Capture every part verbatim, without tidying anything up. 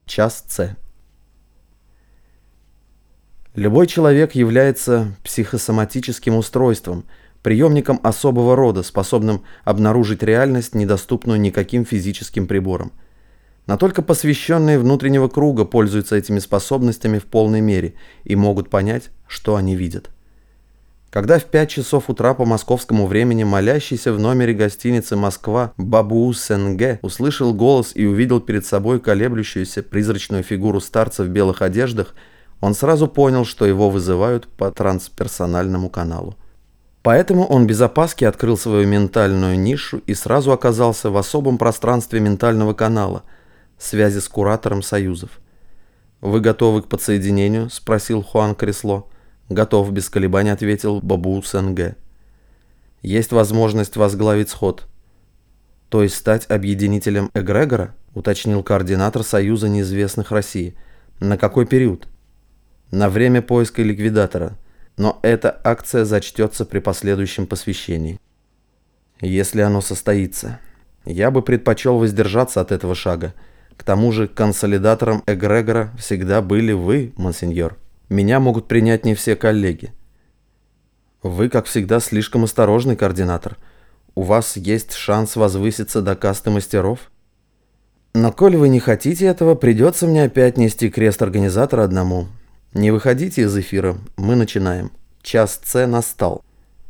Час С. Любой человек является психосоматическим устройством, приемником особого рода, способным обнаружить реальность, недоступную никаким физическим приборам. Но только посвященные внутреннего круга пользуются этими способностями в полной мере и могут понять, что они видят. Когда в пять часов утра по московскому времени молящийся в номере гостиницы «Москва» Бабуу Сенге услышал голос и увидел перед собой колеблющуюся призрачную фигуру старца в белых одеждах, он сразу понял, что его вызывают по трансперсональному каналу. Поэтому он без опаски открыл свою ментальную нишу и сразу оказался в особом пространстве ментального канала, связи с куратором союзов. «Вы готовы к подсоединению?» – спросил Хуан Кресло. «Готов», — без колебаний ответил Бабуу Сенге. «Есть возможность возглавить сход». «То есть стать объединителем эгрегора?» — уточнил координатор Союза неизвестных России. «На какой период?» «На время поиска ликвидатора. Но эта акция зачтется при последующем посвящении». «Если оно состоится. Я бы предпочел воздержаться от этого шага. К тому же консолидатором эгрегора всегда были вы, монсеньор. Меня могут принять не все коллеги». «Вы, как всегда, слишком осторожный, координатор. У вас есть шанс возвыситься до касты мастеров. Но коль вы не хотите этого, придется мне опять нести крест организатора одному. Не выходите из эфира, мы начинаем. Час С настал».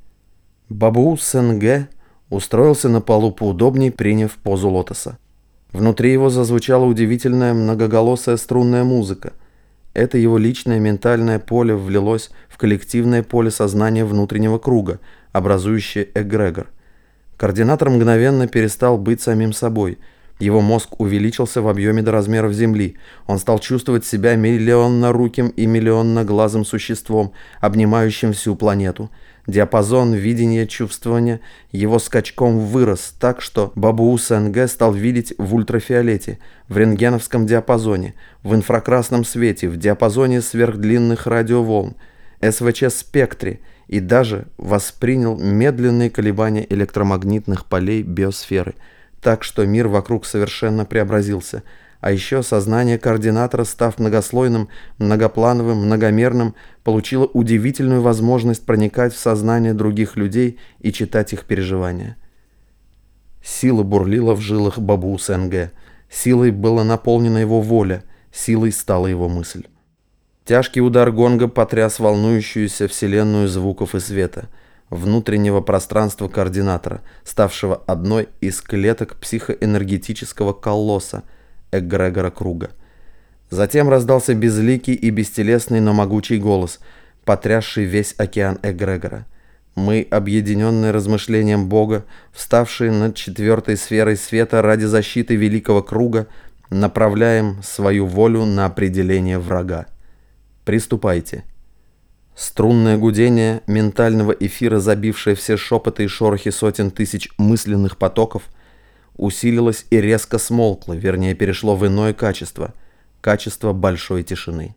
Бабуу Сенге устроился на полу поудобней, приняв позу лотоса. Внутри его зазвучала удивительная многоголосая струнная музыка. Это его личное ментальное поле влилось в коллективное поле сознания внутреннего круга, образующее эгрегор. Координатор мгновенно перестал быть самим собой. Его мозг увеличился в объеме до размеров Земли. Он стал чувствовать себя миллионноруким и миллионноглазым существом, обнимающим всю планету. Диапазон видения чувствования его скачком вырос так, что Бабуу Сенге стал видеть в ультрафиолете, в рентгеновском диапазоне, в инфракрасном свете, в диапазоне сверхдлинных радиоволн, эс вэ че-спектре и даже воспринял медленные колебания электромагнитных полей биосферы, так что мир вокруг совершенно преобразился. А еще сознание координатора, став многослойным, многоплановым, многомерным, получило удивительную возможность проникать в сознание других людей и читать их переживания. Сила бурлила в жилах Бабуу Сенге. Силой была наполнена его воля, силой стала его мысль. Тяжкий удар гонга потряс волнующуюся вселенную звуков и света, внутреннего пространства координатора, ставшего одной из клеток психоэнергетического колосса, эгрегора круга. Затем раздался безликий и бестелесный, но могучий голос, потрясший весь океан эгрегора. Мы, объединенные размышлением Бога, вставшие над четвертой сферой света ради защиты великого круга, направляем свою волю на определение врага. Приступайте. Струнное гудение ментального эфира, забившее все шепоты и шорохи сотен тысяч мысленных потоков, усилилось и резко смолкло, вернее, перешло в иное качество, качество большой тишины.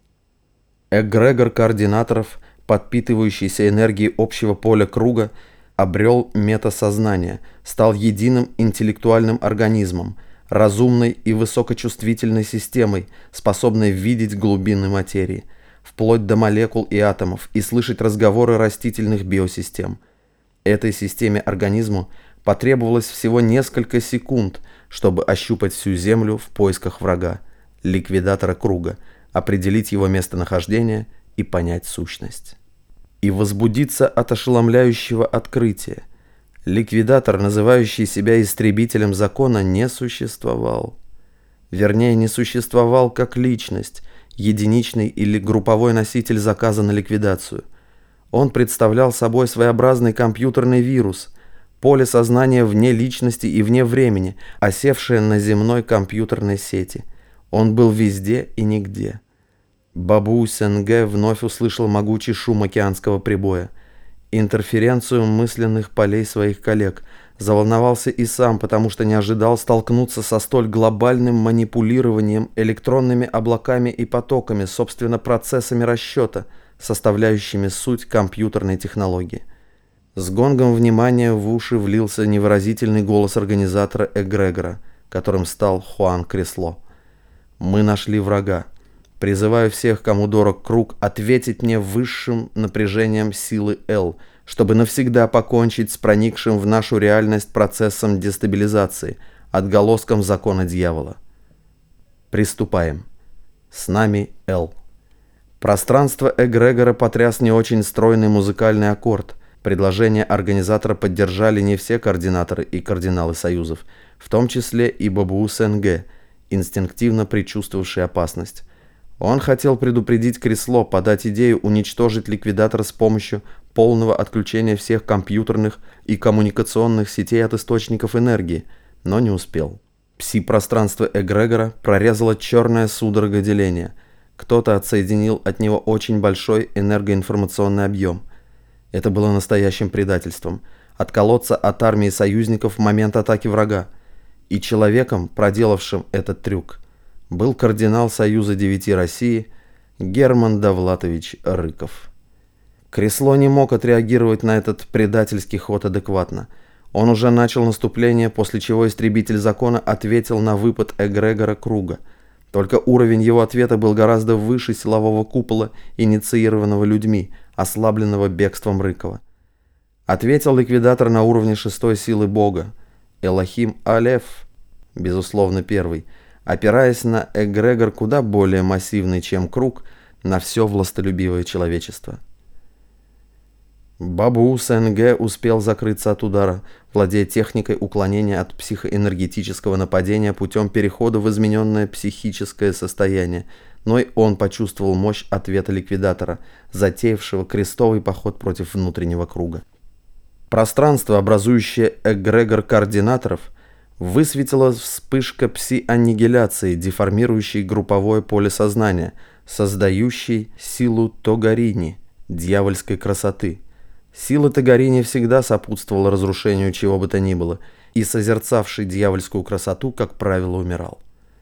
Эгрегор координаторов, подпитывающийся энергией общего поля круга, обрел метасознание, стал единым интеллектуальным организмом, разумной и высокочувствительной системой, способной видеть глубины материи, вплоть до молекул и атомов, и слышать разговоры растительных биосистем. Этой системе организму потребовалось всего несколько секунд, чтобы ощупать всю Землю в поисках врага, ликвидатора круга, определить его местонахождение и понять сущность. И возбудиться от ошеломляющего открытия. Ликвидатор, называющий себя истребителем закона, не существовал. Вернее, не существовал как личность, единичный или групповой носитель заказа на ликвидацию. Он представлял собой своеобразный компьютерный вирус, поле сознания вне личности и вне времени, осевшее на земной компьютерной сети. Он был везде и нигде. Бабуу Сенге вновь услышал могучий шум океанского прибоя, интерференцию мысленных полей своих коллег, заволновался и сам, потому что не ожидал столкнуться со столь глобальным манипулированием электронными облаками и потоками, собственно, процессами расчета, составляющими суть компьютерной технологии. С гонгом внимания в уши влился невыразительный голос организатора эгрегора, которым стал Хуан Кресло. Мы нашли врага. Призываю всех, кому дорог круг, ответить мне высшим напряжением силы Л, чтобы навсегда покончить с проникшим в нашу реальность процессом дестабилизации, отголоском закона дьявола. Приступаем. С нами Л. Пространство эгрегора потряс не очень стройный музыкальный аккорд. Предложение организатора поддержали не все координаторы и кардиналы союзов, в том числе и Бабуус-Н Г, инстинктивно предчувствовавший опасность. Он хотел предупредить Кресло, подать идею уничтожить ликвидатор с помощью полного отключения всех компьютерных и коммуникационных сетей от источников энергии, но не успел. Пси-пространство эгрегора прорезало черное судорога деления. Кто-то отсоединил от него очень большой энергоинформационный объем. Это было настоящим предательством. Отколоться от армии союзников в момент атаки врага. И человеком, проделавшим этот трюк, был кардинал Союза девяти России Герман Довлатович Рыков. Кресло не мог отреагировать на этот предательский ход адекватно. Он уже начал наступление, после чего истребитель закона ответил на выпад эгрегора круга. Только уровень его ответа был гораздо выше силового купола, инициированного людьми, ослабленного бегством Рыкова. Ответил ликвидатор на уровне шестой силы Бога, Элохим Алеф, безусловно первый, опираясь на эгрегор куда более массивный, чем круг, на все властолюбивое человечество. Бабуус-Н Г успел закрыться от удара, владея техникой уклонения от психоэнергетического нападения путем перехода в измененное психическое состояние, но и он почувствовал мощь ответа ликвидатора, затеявшего крестовый поход против внутреннего круга. Пространство, образующее эгрегор координаторов, высветила вспышка пси-аннигиляции, деформирующей групповое поле сознания, создающей силу Тогарини, дьявольской красоты. Сила Тогарини всегда сопутствовала разрушению чего бы то ни было, и созерцавший дьявольскую красоту, как правило, умирал.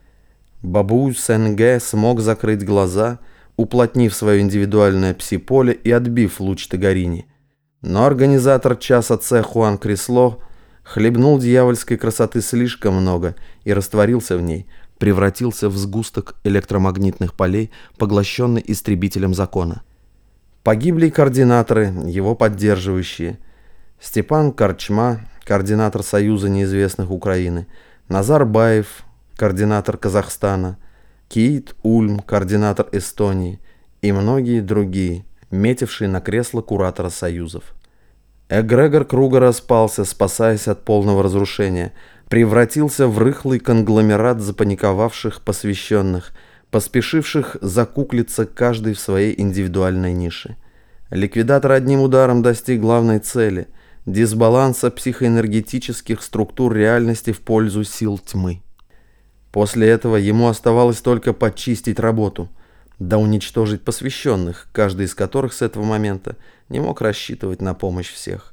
Бабуус-Н Г смог закрыть глаза, уплотнив свое индивидуальное пси-поле и отбив луч Тогарини. Но организатор часа Ц Хуан Кресло хлебнул дьявольской красоты слишком много и растворился в ней, превратился в сгусток электромагнитных полей, поглощенный истребителем закона. Погибли координаторы, его поддерживающие. Степан Корчма, координатор Союза неизвестных Украины, Назар Баев, координатор Казахстана, Киит Ульм, координатор Эстонии и многие другие, метившие на кресло куратора союзов. Эгрегор круга распался, спасаясь от полного разрушения, превратился в рыхлый конгломерат запаниковавших посвященных, поспешивших закуклиться каждый в своей индивидуальной нише. Ликвидатор одним ударом достиг главной цели – дисбаланса психоэнергетических структур реальности в пользу сил тьмы. После этого ему оставалось только подчистить работу, да уничтожить посвященных, каждый из которых с этого момента не мог рассчитывать на помощь всех.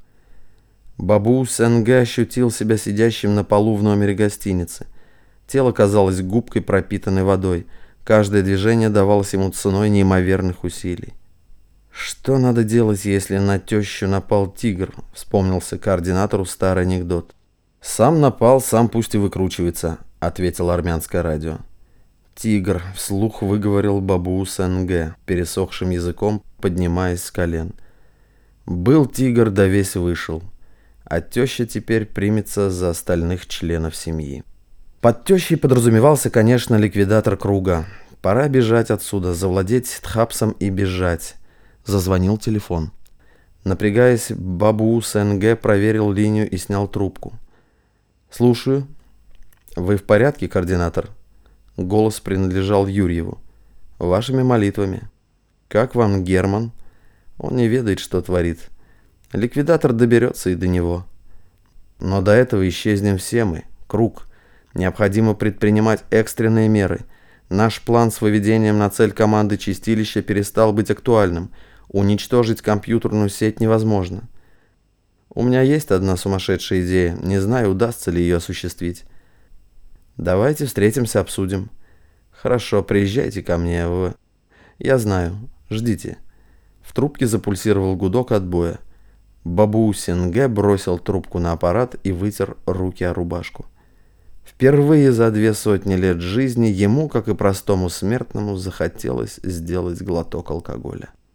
Бабуус-Н Г ощутил себя сидящим на полу в номере гостиницы. Тело казалось губкой, пропитанной водой. Каждое движение давалось ему ценой неимоверных усилий. «Что надо делать, если на тещу напал тигр?» — вспомнился координатору старый анекдот. «Сам напал, сам пусть и выкручивается», — ответило армянское радио. «Тигр», — вслух выговорил Бабуус-Н Г, пересохшим языком, поднимаясь с колен. «Был тигр, да весь вышел, а теща теперь примется за остальных членов семьи». Под тещей подразумевался, конечно, ликвидатор круга. Пора бежать отсюда, завладеть Тхапсом и бежать. Зазвонил телефон. Напрягаясь, Бабуус-Н Г проверил линию и снял трубку. «Слушаю». «Вы в порядке, координатор?» Голос принадлежал Юрьеву. «Вашими молитвами». «Как вам Герман?» «Он не ведает, что творит. Ликвидатор доберется и до него. Но до этого исчезнем все мы. Круг. Необходимо предпринимать экстренные меры. Наш план с выведением на цель команды чистилища перестал быть актуальным. Уничтожить компьютерную сеть невозможно. У меня есть одна сумасшедшая идея. Не знаю, удастся ли ее осуществить. Давайте встретимся, обсудим. Хорошо, приезжайте ко мне в... Я знаю. Ждите». В трубке запульсировал гудок отбоя. Бабуус-Н Г бросил трубку на аппарат и вытер руки о рубашку. Впервые за две сотни лет жизни ему, как и простому смертному, захотелось сделать глоток алкоголя.